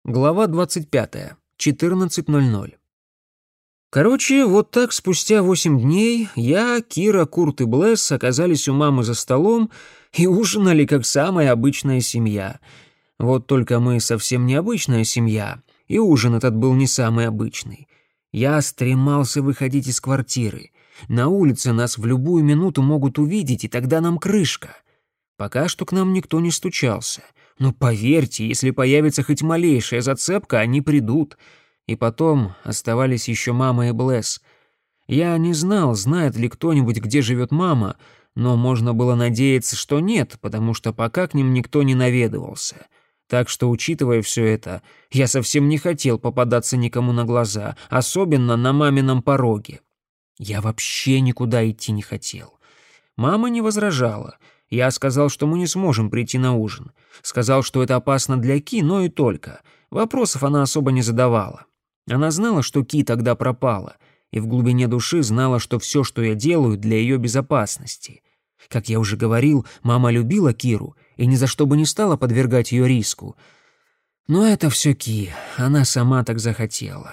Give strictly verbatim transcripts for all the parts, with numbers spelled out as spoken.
Глава двадцать пятая. четырнадцать ноль ноль. Короче, вот так спустя восемь дней я, Кира, Курт и Блесс оказались у мамы за столом и ужинали как самая обычная семья. Вот только мы совсем необычная семья, и ужин этот был не самый обычный. Я стремался выходить из квартиры. На улице нас в любую минуту могут увидеть, и тогда нам крышка. Пока что к нам никто не стучался. Но поверьте, если появится хоть малейшая зацепка, они придут. И потом оставались еще мама и Блесс. Я не знал, знает ли кто-нибудь, где живет мама, но можно было надеяться, что нет, потому что пока к ним никто не наведывался. Так что, учитывая все это, я совсем не хотел попадаться никому на глаза, особенно на мамином пороге. Я вообще никуда идти не хотел. Мама не возражала. Я сказал, что мы не сможем прийти на ужин. Сказал, что это опасно для Ки, но и только. Вопросов она особо не задавала. Она знала, что Ки тогда пропала, и в глубине души знала, что все, что я делаю, для ее безопасности. Как я уже говорил, мама любила Киру и ни за что бы не стала подвергать ее риску. Но это все Ки, она сама так захотела.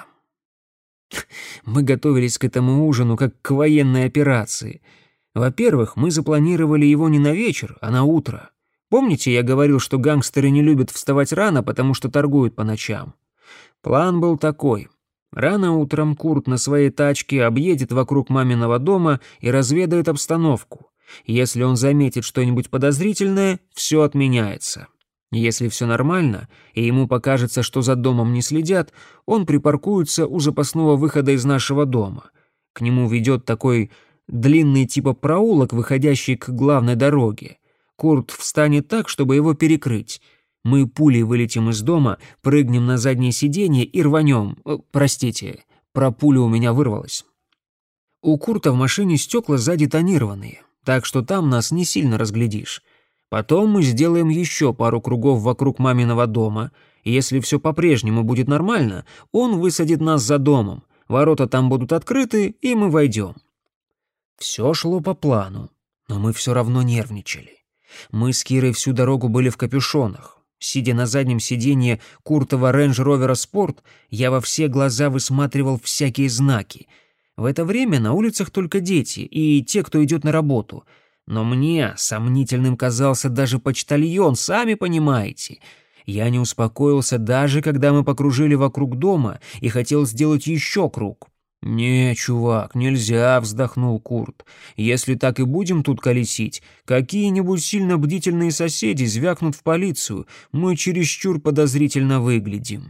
Мы готовились к этому ужину как к военной операции. Во-первых, мы запланировали его не на вечер, а на утро. Помните, я говорил, что гангстеры не любят вставать рано, потому что торгуют по ночам? План был такой. Рано утром Курт на своей тачке объедет вокруг маминого дома и разведает обстановку. Если он заметит что-нибудь подозрительное, все отменяется. Если все нормально, и ему покажется, что за домом не следят, он припаркуется у запасного выхода из нашего дома. К нему ведет такой длинный типа проулок, выходящий к главной дороге. Курт встанет так, чтобы его перекрыть. Мы пулей вылетим из дома, прыгнем на заднее сиденье и рванем. Э, простите, про пулю у меня вырвалось. У Курта в машине стекла сзади тонированные, так что там нас не сильно разглядишь. Потом мы сделаем еще пару кругов вокруг маминого дома, и если все по-прежнему будет нормально, он высадит нас за домом, ворота там будут открыты, и мы войдем. Все шло по плану, но мы все равно нервничали. Мы с Кирой всю дорогу были в капюшонах. Сидя на заднем сиденье Куртова рейндж-ровера Спорт, я во все глаза высматривал всякие знаки. В это время на улицах только дети и те, кто идет на работу. Но мне сомнительным казался даже почтальон, сами понимаете. Я не успокоился даже, когда мы покружили вокруг дома и хотел сделать еще круг. «Не, чувак, нельзя», — вздохнул Курт. «Если так и будем тут колесить, какие-нибудь сильно бдительные соседи звякнут в полицию, мы чересчур подозрительно выглядим».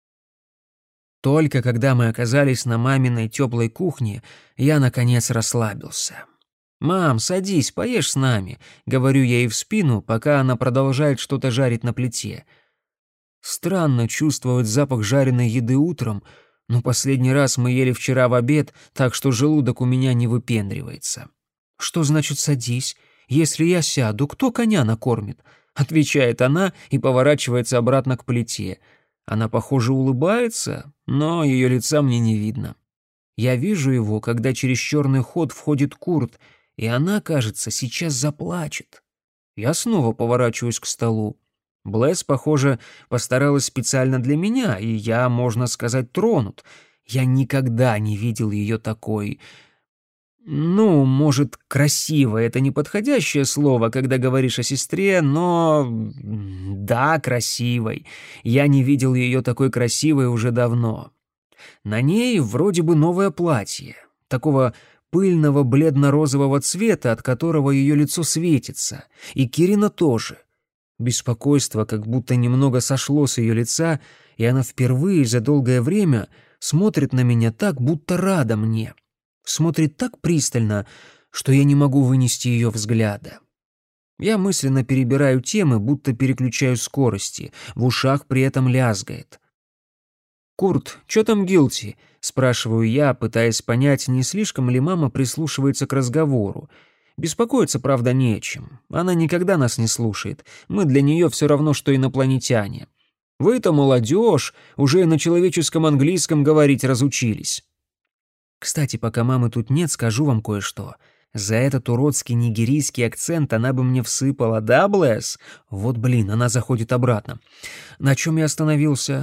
Только когда мы оказались на маминой теплой кухне, я, наконец, расслабился. «Мам, садись, поешь с нами», — говорю я ей в спину, пока она продолжает что-то жарить на плите. Странно чувствовать запах жареной еды утром, но последний раз мы ели вчера в обед, так что желудок у меня не выпендривается. «Что значит садись? Если я сяду, кто коня накормит?» — отвечает она и поворачивается обратно к плите. Она, похоже, улыбается, но ее лица мне не видно. Я вижу его, когда через черный ход входит Курт, и она, кажется, сейчас заплачет. Я снова поворачиваюсь к столу. Блесс, похоже, постаралась специально для меня, и я, можно сказать, тронут. Я никогда не видел ее такой... Ну, может, красивой — это неподходящее слово, когда говоришь о сестре, но... Да, красивой. Я не видел ее такой красивой уже давно. На ней вроде бы новое платье, такого пыльного бледно-розового цвета, от которого ее лицо светится, и Кирина тоже. Беспокойство как будто немного сошло с ее лица, и она впервые за долгое время смотрит на меня так, будто рада мне. Смотрит так пристально, что я не могу вынести ее взгляда. Я мысленно перебираю темы, будто переключаю скорости, в ушах при этом лязгает. «Курт, чё там Гилти?» — спрашиваю я, пытаясь понять, не слишком ли мама прислушивается к разговору. Беспокоиться, правда, не о чем. Она никогда нас не слушает. Мы для нее все равно, что инопланетяне. Вы-то, молодежь, уже и на человеческом английском говорить разучились. Кстати, пока мамы тут нет, скажу вам кое-что. За этот уродский нигерийский акцент она бы мне всыпала, да, Блесс? Вот блин, она заходит обратно. На чем я остановился?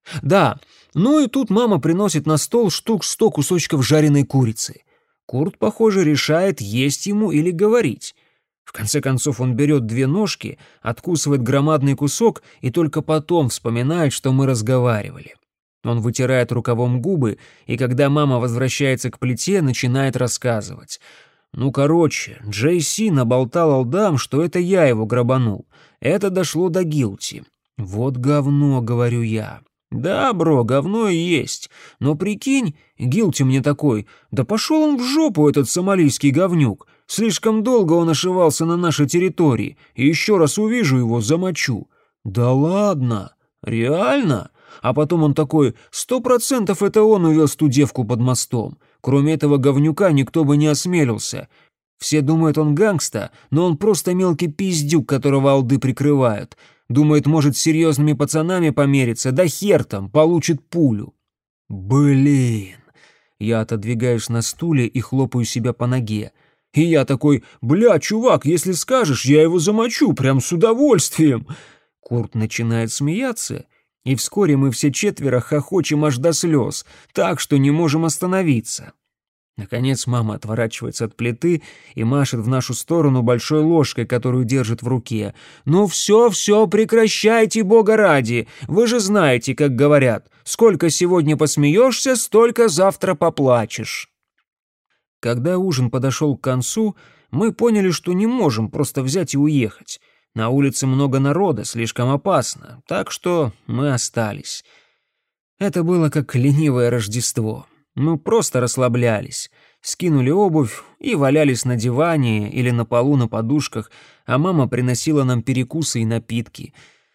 Да, ну и тут мама приносит на стол штук сто кусочков жареной курицы. Курт, похоже, решает, есть ему или говорить. В конце концов он берет две ножки, откусывает громадный кусок и только потом вспоминает, что мы разговаривали. Он вытирает рукавом губы, и когда мама возвращается к плите, начинает рассказывать. Ну, короче, Джей Си наболтал алдам, что это я его грабанул. Это дошло до Гилти. Вот говно, говорю я. Да, бро, говно и есть. Но прикинь, Гилти мне такой, да пошел он в жопу, этот сомалийский говнюк. Слишком долго он ошивался на нашей территории, и еще раз увижу его, замочу. Да ладно? Реально? А потом он такой, сто процентов это он увез ту девку под мостом. Кроме этого говнюка никто бы не осмелился. Все думают, он гангста, но он просто мелкий пиздюк, которого алды прикрывают. Думает, может с серьезными пацанами помериться, да хер там, получит пулю. Блин. Я отодвигаюсь на стуле и хлопаю себя по ноге. И я такой, бля, чувак, если скажешь, я его замочу, прям с удовольствием. Курт начинает смеяться, и вскоре мы все четверо хохочем аж до слез, так что не можем остановиться. Наконец мама отворачивается от плиты и машет в нашу сторону большой ложкой, которую держит в руке. «Ну все, все, прекращайте, бога ради! Вы же знаете, как говорят, сколько сегодня посмеешься, столько завтра поплачешь». Когда ужин подошел к концу, мы поняли, что не можем просто взять и уехать. На улице много народа, слишком опасно, так что мы остались. Это было как ленивое Рождество. Мы просто расслаблялись, скинули обувь и валялись на диване или на полу на подушках, а мама приносила нам перекусы и напитки.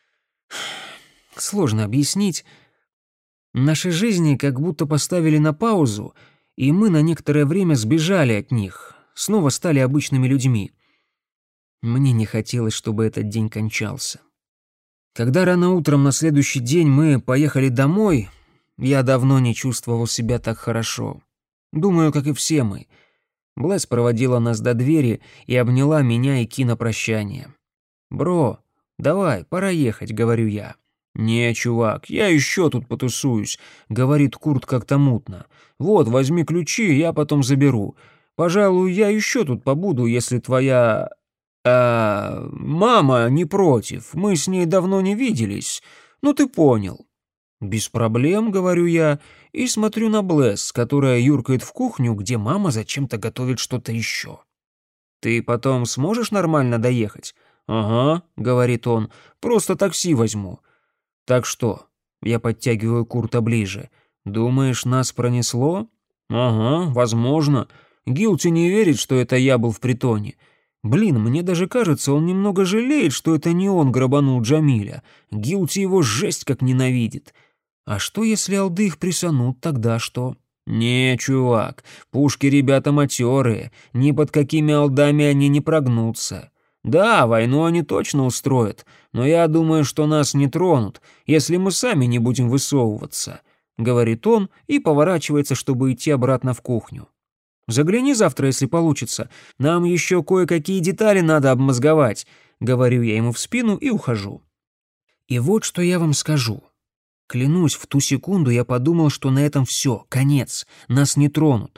Сложно объяснить. Наши жизни как будто поставили на паузу, и мы на некоторое время сбежали от них, снова стали обычными людьми. Мне не хотелось, чтобы этот день кончался. Когда рано утром на следующий день мы поехали домой, я давно не чувствовал себя так хорошо. Думаю, как и все мы. Блэс проводила нас до двери и обняла меня и Ки на прощание. «Бро, давай, пора ехать», — говорю я. «Не, чувак, я еще тут потусуюсь», — говорит Курт как-то мутно. «Вот, возьми ключи, я потом заберу. Пожалуй, я еще тут побуду, если твоя... А, мама не против, мы с ней давно не виделись. Ну, ты понял». «Без проблем», — говорю я, и смотрю на Блэс, которая юркает в кухню, где мама зачем-то готовит что-то еще. «Ты потом сможешь нормально доехать?» «Ага», — говорит он, — «просто такси возьму». «Так что?» — я подтягиваю Курта ближе. «Думаешь, нас пронесло?» «Ага, возможно. Гилти не верит, что это я был в притоне. Блин, мне даже кажется, он немного жалеет, что это не он грабанул Джамиля. Гилти его жесть как ненавидит. А что, если алды их присанут, тогда что?» «Не, чувак, пушки ребята матерые, ни под какими алдами они не прогнутся. Да, войну они точно устроят, но я думаю, что нас не тронут, если мы сами не будем высовываться», — говорит он и поворачивается, чтобы идти обратно в кухню. «Загляни завтра, если получится. Нам еще кое-какие детали надо обмозговать», — говорю я ему в спину и ухожу. И вот что я вам скажу. Клянусь, в ту секунду я подумал, что на этом все, конец, нас не тронут.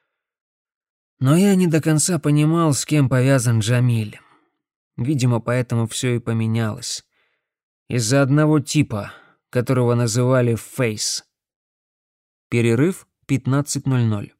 Но я не до конца понимал, с кем повязан Джамиль. Видимо, поэтому все и поменялось. Из-за одного типа, которого называли Фейс. Перерыв пятнадцать ноль ноль.